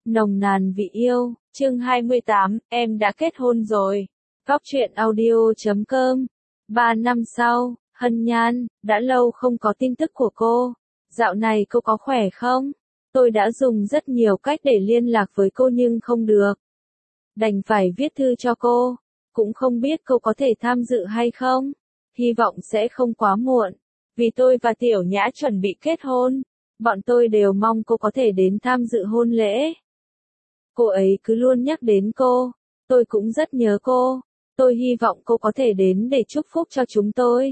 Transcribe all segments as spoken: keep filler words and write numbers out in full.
Nồng nàn vị yêu, chương hai mươi tám, em đã kết hôn rồi. Góc truyện audio chấm com. Ba năm sau, Hân Nhan, đã lâu không có tin tức của cô. Dạo này cô có khỏe không? Tôi đã dùng rất nhiều cách để liên lạc với cô nhưng không được. Đành phải viết thư cho cô. Cũng không biết cô có thể tham dự hay không. Hy vọng sẽ không quá muộn. Vì tôi và Tiểu Nhã chuẩn bị kết hôn. Bọn tôi đều mong cô có thể đến tham dự hôn lễ. Cô ấy cứ luôn nhắc đến cô. Tôi cũng rất nhớ cô. Tôi hy vọng cô có thể đến để chúc phúc cho chúng tôi.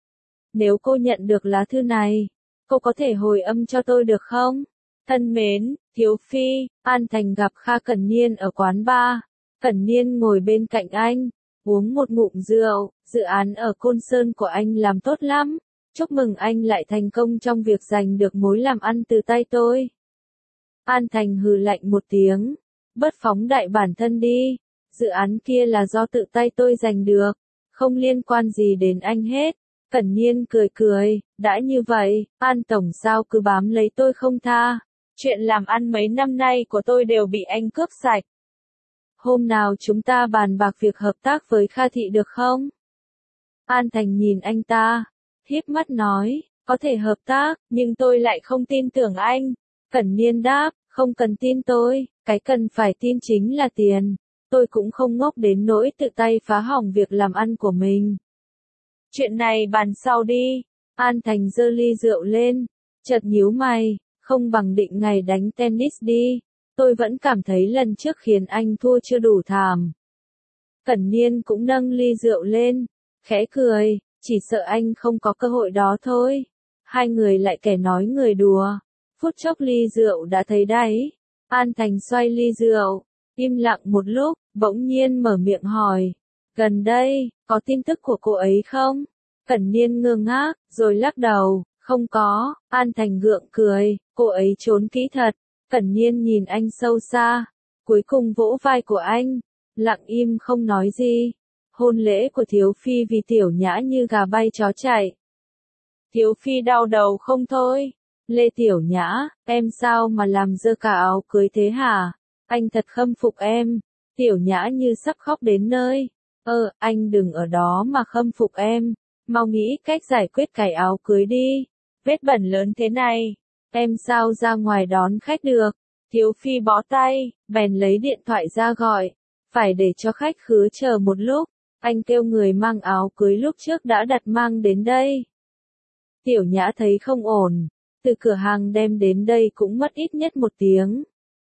Nếu cô nhận được lá thư này, cô có thể hồi âm cho tôi được không? Thân mến, Thiếu Phi, An Thành gặp Kha Cẩn Niên ở quán bar. Cẩn Niên ngồi bên cạnh anh, uống một ngụm rượu. Dự án ở Côn Sơn của anh làm tốt lắm. Chúc mừng anh lại thành công trong việc giành được mối làm ăn từ tay tôi. An Thành hừ lạnh một tiếng. Bớt phóng đại bản thân đi. Dự án kia là do tự tay tôi giành được. Không liên quan gì đến anh hết. Cẩn Niên cười cười. Đã như vậy, An Tổng sao cứ bám lấy tôi không tha. Chuyện làm ăn mấy năm nay của tôi đều bị anh cướp sạch. Hôm nào chúng ta bàn bạc việc hợp tác với Kha Thị được không? An Thành nhìn anh ta. Híp mắt nói, có thể hợp tác, nhưng tôi lại không tin tưởng anh. Cẩn Niên đáp, không cần tin tôi, cái cần phải tin chính là tiền. Tôi cũng không ngốc đến nỗi tự tay phá hỏng việc làm ăn của mình. Chuyện này bàn sau đi. An Thành giơ ly rượu lên, chợt nhíu mày, không bằng định ngày đánh tennis đi. Tôi vẫn cảm thấy lần trước khiến anh thua chưa đủ thảm. Cẩn Niên cũng nâng ly rượu lên, khẽ cười, chỉ sợ anh không có cơ hội đó thôi. Hai người lại kẻ nói người đùa. Phút chốc ly rượu đã thấy đáy. An Thành xoay ly rượu, im lặng một lúc, bỗng nhiên mở miệng hỏi. Gần đây, có tin tức của cô ấy không? Cẩn Niên ngơ ngác, rồi lắc đầu, không có. An Thành gượng cười, cô ấy trốn kỹ thật. Cẩn Niên nhìn anh sâu xa, cuối cùng vỗ vai của anh, lặng im không nói gì. Hôn lễ của Thiếu Phi vì Tiểu Nhã như gà bay chó chạy. Thiếu Phi đau đầu không thôi. Lê Tiểu Nhã, em sao mà làm dơ cả áo cưới thế hả? Anh thật khâm phục em. Tiểu Nhã như sắp khóc đến nơi. Ơ, anh đừng ở đó mà khâm phục em. Mau nghĩ cách giải quyết cái áo cưới đi. Vết bẩn lớn thế này. Em sao ra ngoài đón khách được? Thiếu Phi bó tay, bèn lấy điện thoại ra gọi. Phải để cho khách khứa chờ một lúc. Anh kêu người mang áo cưới lúc trước đã đặt mang đến đây. Tiểu Nhã thấy không ổn. Từ cửa hàng đem đến đây cũng mất ít nhất một tiếng.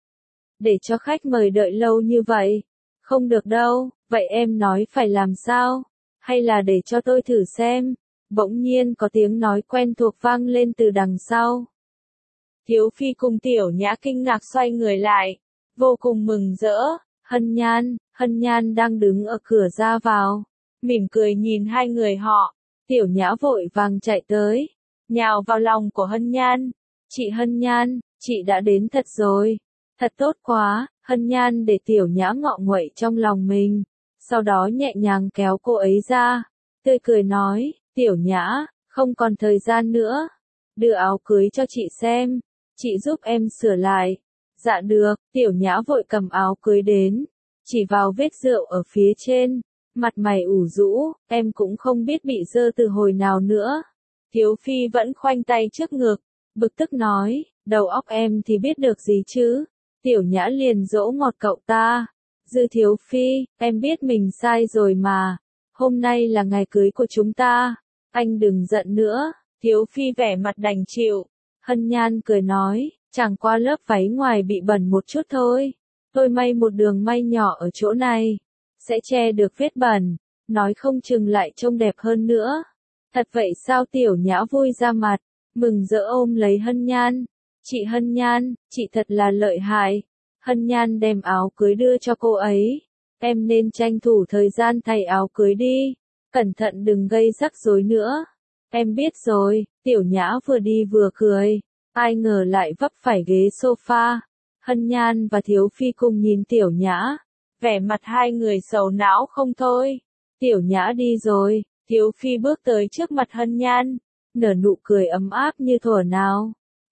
Để cho khách mời đợi lâu như vậy. Không được đâu, vậy em nói phải làm sao? Hay là để cho tôi thử xem? Bỗng nhiên có tiếng nói quen thuộc vang lên từ đằng sau. Thiếu Phi cùng Tiểu Nhã kinh ngạc xoay người lại. Vô cùng mừng rỡ. Hân Nhan, Hân Nhan đang đứng ở cửa ra vào. Mỉm cười nhìn hai người họ. Tiểu Nhã vội vàng chạy tới. Nhào vào lòng của Hân Nhan. Chị Hân Nhan, chị đã đến thật rồi. Thật tốt quá. Hân Nhan để Tiểu Nhã ngọ nguậy trong lòng mình. Sau đó nhẹ nhàng kéo cô ấy ra. Tươi cười nói, Tiểu Nhã, không còn thời gian nữa. Đưa áo cưới cho chị xem. Chị giúp em sửa lại. Dạ được. Tiểu Nhã vội cầm áo cưới đến. Chỉ vào vết rượu ở phía trên. Mặt mày ủ rũ, em cũng không biết bị dơ từ hồi nào nữa. Thiếu Phi vẫn khoanh tay trước ngực. Bực tức nói, đầu óc em thì biết được gì chứ. Tiểu Nhã liền dỗ ngọt cậu ta. Dư Thiếu Phi, em biết mình sai rồi mà. Hôm nay là ngày cưới của chúng ta. Anh đừng giận nữa. Thiếu Phi vẻ mặt đành chịu. Hân Nhan cười nói, chẳng qua lớp váy ngoài bị bẩn một chút thôi. Tôi may một đường may nhỏ ở chỗ này. Sẽ che được vết bẩn. Nói không chừng lại trông đẹp hơn nữa. Thật vậy sao? Tiểu Nhã vui ra mặt. Mừng rỡ ôm lấy Hân Nhan. Chị Hân Nhan, chị thật là lợi hại. Hân Nhan đem áo cưới đưa cho cô ấy. Em nên tranh thủ thời gian thay áo cưới đi. Cẩn thận đừng gây rắc rối nữa. Em biết rồi. Tiểu Nhã vừa đi vừa cười. Ai ngờ lại vấp phải ghế sofa. Hân Nhan và Thiếu Phi cùng nhìn Tiểu Nhã. Vẻ mặt hai người sầu não không thôi. Tiểu Nhã đi rồi. Thiếu Phi bước tới trước mặt Hân Nhan. Nở nụ cười ấm áp như thuở nào.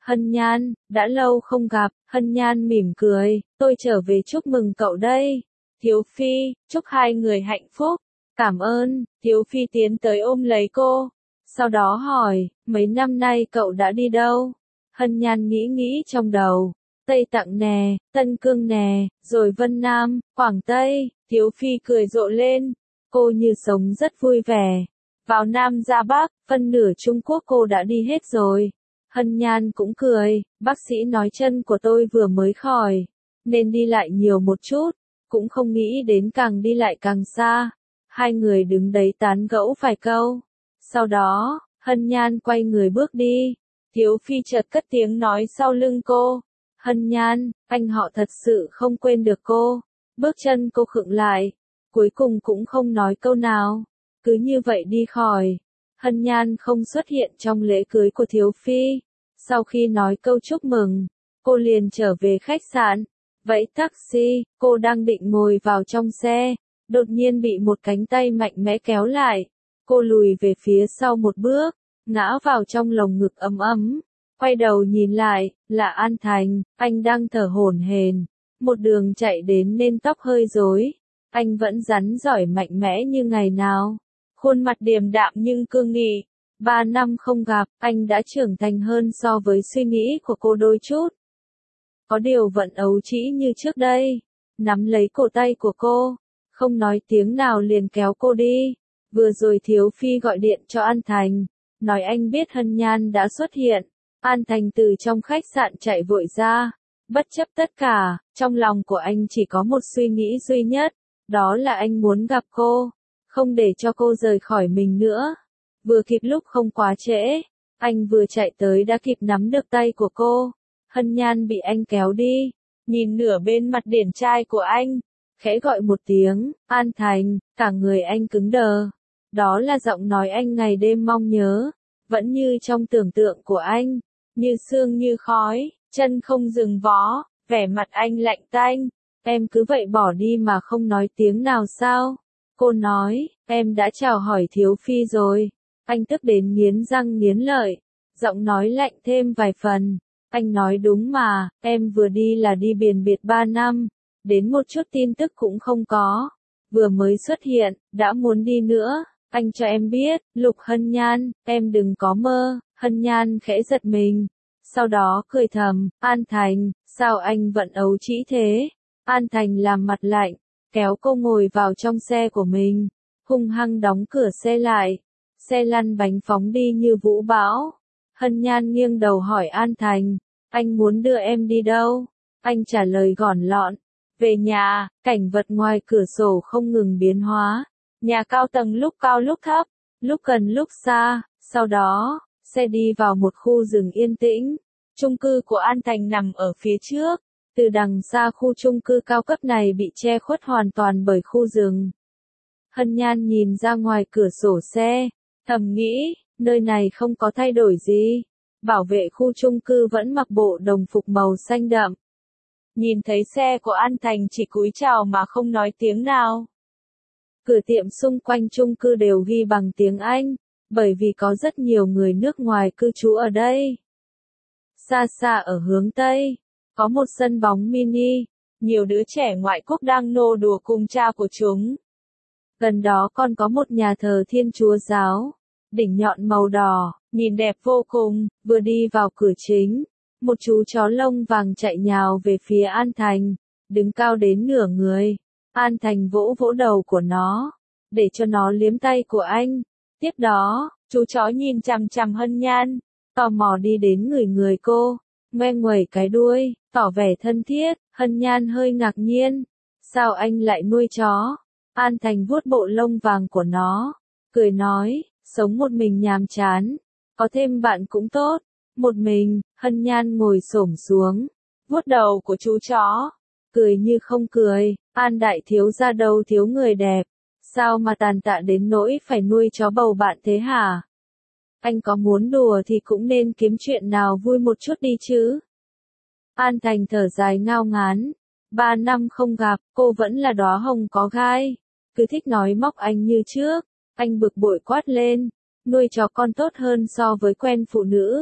Hân Nhan, đã lâu không gặp. Hân Nhan mỉm cười, tôi trở về chúc mừng cậu đây. Thiếu Phi, chúc hai người hạnh phúc. Cảm ơn. Thiếu Phi tiến tới ôm lấy cô. Sau đó hỏi, mấy năm nay cậu đã đi đâu? Hân Nhan nghĩ nghĩ trong đầu. Tây Tạng nè, Tân Cương nè, rồi Vân Nam, Quảng Tây. Thiếu Phi cười rộ lên. Cô như sống rất vui vẻ. Vào Nam ra Bắc, phân nửa Trung Quốc cô đã đi hết rồi. Hân Nhan cũng cười, bác sĩ nói chân của tôi vừa mới khỏi, nên đi lại nhiều một chút, cũng không nghĩ đến càng đi lại càng xa. Hai người đứng đấy tán gẫu vài câu. Sau đó, Hân Nhan quay người bước đi. Thiếu Phi chợt cất tiếng nói sau lưng cô. Hân Nhan, anh họ thật sự không quên được cô. Bước chân cô khựng lại, cuối cùng cũng không nói câu nào. Cứ như vậy đi khỏi. Hân Nhan không xuất hiện trong lễ cưới của Thiếu Phi. Sau khi nói câu chúc mừng, cô liền trở về khách sạn. Vẫy taxi, cô đang định ngồi vào trong xe, đột nhiên bị một cánh tay mạnh mẽ kéo lại. Cô lùi về phía sau một bước, ngã vào trong lồng ngực ấm ấm. Quay đầu nhìn lại, là An Thành, anh đang thở hổn hển, một đường chạy đến nên tóc hơi rối. Anh vẫn rắn giỏi mạnh mẽ như ngày nào. Khuôn mặt điềm đạm nhưng cương nghị. Ba năm không gặp, anh đã trưởng thành hơn so với suy nghĩ của cô đôi chút. Có điều vẫn ấu trĩ như trước đây. Nắm lấy cổ tay của cô, không nói tiếng nào liền kéo cô đi. Vừa rồi Thiếu Phi gọi điện cho An Thành, nói anh biết Hân Nhan đã xuất hiện. An Thành từ trong khách sạn chạy vội ra. Bất chấp tất cả, trong lòng của anh chỉ có một suy nghĩ duy nhất, đó là anh muốn gặp cô, không để cho cô rời khỏi mình nữa. Vừa kịp lúc không quá trễ, anh vừa chạy tới đã kịp nắm được tay của cô. Hân Nhan bị anh kéo đi, nhìn nửa bên mặt điển trai của anh, khẽ gọi một tiếng, An Thành, cả người anh cứng đờ. Đó là giọng nói anh ngày đêm mong nhớ, vẫn như trong tưởng tượng của anh, như sương như khói, chân không dừng vó, vẻ mặt anh lạnh tanh. Em cứ vậy bỏ đi mà không nói tiếng nào sao? Cô nói, em đã chào hỏi Thiếu Phi rồi. Anh tức đến nghiến răng nghiến lợi, giọng nói lạnh thêm vài phần. Anh nói đúng mà, em vừa đi là đi biển biệt ba năm, đến một chút tin tức cũng không có. Vừa mới xuất hiện, đã muốn đi nữa. Anh cho em biết, Lục Hân Nhan, em đừng có mơ. Hân Nhan khẽ giật mình. Sau đó cười thầm, An Thành, sao anh vẫn ấu trĩ thế? An Thành làm mặt lạnh, kéo cô ngồi vào trong xe của mình, hung hăng đóng cửa xe lại. Xe lăn bánh phóng đi như vũ bão. Hân Nhan nghiêng đầu hỏi An Thành, anh muốn đưa em đi đâu? Anh trả lời gọn lọn, về nhà. Cảnh vật ngoài cửa sổ không ngừng biến hóa. Nhà cao tầng lúc cao lúc thấp, lúc gần lúc xa. Sau đó, xe đi vào một khu rừng yên tĩnh. Chung cư của An Thành nằm ở phía trước. Từ đằng xa khu chung cư cao cấp này bị che khuất hoàn toàn bởi khu rừng. Hân Nhan nhìn ra ngoài cửa sổ xe, thầm nghĩ, nơi này không có thay đổi gì. Bảo vệ khu chung cư vẫn mặc bộ đồng phục màu xanh đậm. Nhìn thấy xe của An Thành chỉ cúi chào mà không nói tiếng nào. Cửa tiệm xung quanh chung cư đều ghi bằng tiếng Anh, bởi vì có rất nhiều người nước ngoài cư trú ở đây. Xa xa ở hướng Tây, có một sân bóng mini, nhiều đứa trẻ ngoại quốc đang nô đùa cùng cha của chúng. Gần đó còn có một nhà thờ Thiên Chúa giáo, đỉnh nhọn màu đỏ, nhìn đẹp vô cùng. Vừa đi vào cửa chính, một chú chó lông vàng chạy nhào về phía An Thành, đứng cao đến nửa người. An Thành vỗ vỗ đầu của nó, để cho nó liếm tay của anh. Tiếp đó, chú chó nhìn chằm chằm Hân Nhan, tò mò đi đến người người cô, ngoe nguẩy cái đuôi, tỏ vẻ thân thiết. Hân Nhan hơi ngạc nhiên, sao anh lại nuôi chó? An Thành vuốt bộ lông vàng của nó, cười nói, sống một mình nhàm chán, có thêm bạn cũng tốt. Một mình. Hân Nhan ngồi xổm xuống, vuốt đầu của chú chó, cười như không cười, An đại thiếu gia đâu thiếu người đẹp, sao mà tàn tạ đến nỗi phải nuôi chó bầu bạn thế hả? Anh có muốn đùa thì cũng nên kiếm chuyện nào vui một chút đi chứ. An Thành thở dài ngao ngán, ba năm không gặp, cô vẫn là đóa hồng có gai, cứ thích nói móc anh như trước. Anh bực bội quát lên, nuôi chó con tốt hơn so với quen phụ nữ.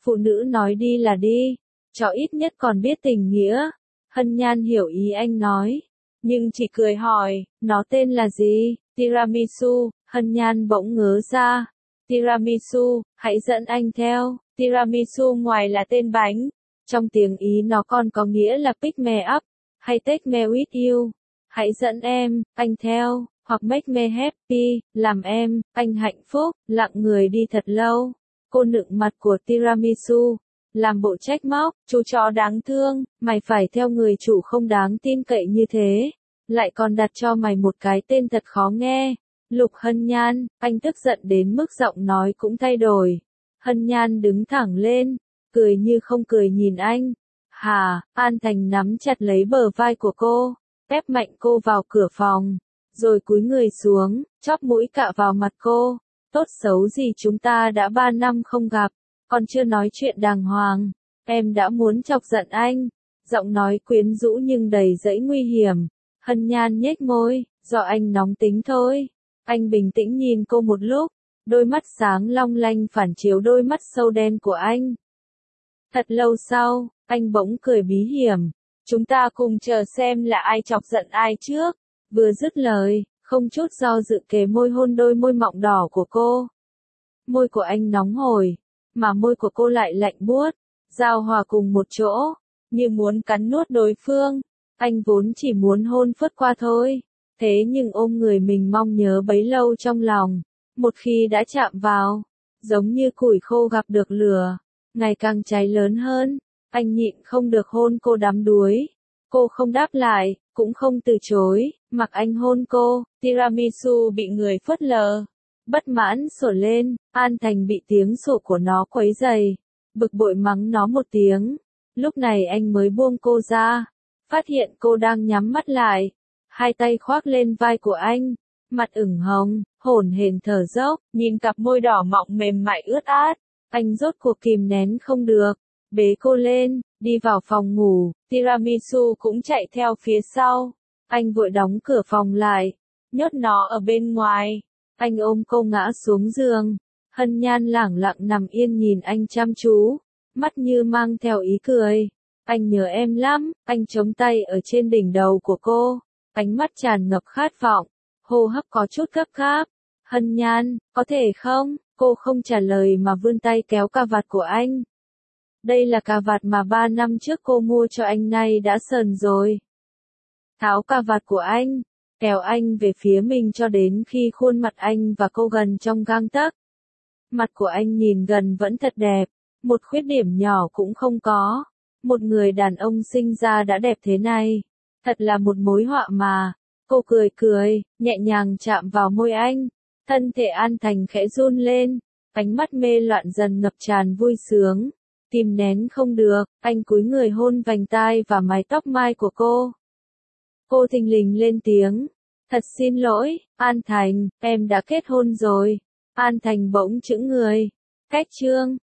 Phụ nữ nói đi là đi, chó ít nhất còn biết tình nghĩa. Hân Nhan hiểu ý anh nói, nhưng chỉ cười hỏi, nó tên là gì? Tiramisu. Hân Nhan bỗng ngớ ra. Tiramisu, hãy dẫn anh theo. Tiramisu ngoài là tên bánh, trong tiếng Ý nó còn có nghĩa là pick me up, hay take me with you. Hãy dẫn em, anh theo, hoặc make me happy, làm em, anh hạnh phúc, lặng người đi thật lâu. Cô nựng mặt của Tiramisu, làm bộ trách móc, chú chó đáng thương, mày phải theo người chủ không đáng tin cậy như thế, lại còn đặt cho mày một cái tên thật khó nghe. Lục Hân Nhan, anh tức giận đến mức giọng nói cũng thay đổi. Hân Nhan đứng thẳng lên, cười như không cười nhìn anh. Hà, An Thành nắm chặt lấy bờ vai của cô, ép mạnh cô vào cửa phòng, rồi cúi người xuống, chóp mũi cạ vào mặt cô. Tốt xấu gì chúng ta đã ba năm không gặp, còn chưa nói chuyện đàng hoàng, em đã muốn chọc giận anh. Giọng nói quyến rũ nhưng đầy dẫy nguy hiểm. Hân Nhan nhếch môi, do anh nóng tính thôi. Anh bình tĩnh nhìn cô một lúc, đôi mắt sáng long lanh phản chiếu đôi mắt sâu đen của anh. Thật lâu sau, anh bỗng cười bí hiểm. Chúng ta cùng chờ xem là ai chọc giận ai trước. Vừa dứt lời, không chút do dự kề môi hôn đôi môi mọng đỏ của cô. Môi của anh nóng hổi, mà môi của cô lại lạnh buốt, giao hòa cùng một chỗ, như muốn cắn nuốt đối phương. Anh vốn chỉ muốn hôn phớt qua thôi, thế nhưng ôm người mình mong nhớ bấy lâu trong lòng, một khi đã chạm vào, giống như củi khô gặp được lửa, ngày càng cháy lớn hơn. Anh nhịn không được hôn cô đắm đuối. Cô không đáp lại, cũng không từ chối, mặc anh hôn cô. Tiramisu bị người phớt lờ, bất mãn sủa lên. An Thành bị tiếng sủa của nó quấy rầy, bực bội mắng nó một tiếng. Lúc này anh mới buông cô ra, phát hiện cô đang nhắm mắt lại, hai tay khoác lên vai của anh, mặt ửng hồng, hổn hển thở dốc, nhìn cặp môi đỏ mọng mềm mại ướt át. Anh rốt cuộc kìm nén không được, bế cô lên, đi vào phòng ngủ. Tiramisu cũng chạy theo phía sau. Anh vội đóng cửa phòng lại, nhốt nó ở bên ngoài. Anh ôm cô ngã xuống giường. Hân Nhan lẳng lặng nằm yên nhìn anh chăm chú, mắt như mang theo ý cười. Anh nhớ em lắm. Anh chống tay ở trên đỉnh đầu của cô, ánh mắt tràn ngập khát vọng, hô hấp có chút gấp gáp. Hân Nhan, có thể không? Cô không trả lời mà vươn tay kéo cà vạt của anh. Đây là cà vạt mà ba năm trước cô mua cho anh, nay đã sờn rồi. Tháo cà vạt của anh, kéo anh về phía mình cho đến khi khuôn mặt anh và cô gần trong gang tấc. Mặt của anh nhìn gần vẫn thật đẹp, một khuyết điểm nhỏ cũng không có. Một người đàn ông sinh ra đã đẹp thế này, thật là một mối họa mà. Cô cười cười, nhẹ nhàng chạm vào môi anh. Thân thể An Thành khẽ run lên, ánh mắt mê loạn dần ngập tràn vui sướng. Kìm nén không được, anh cúi người hôn vành tai và mái tóc mai của cô. Cô thình lình lên tiếng, thật xin lỗi, An Thành, em đã kết hôn rồi. An Thành bỗng chững người. Cách chương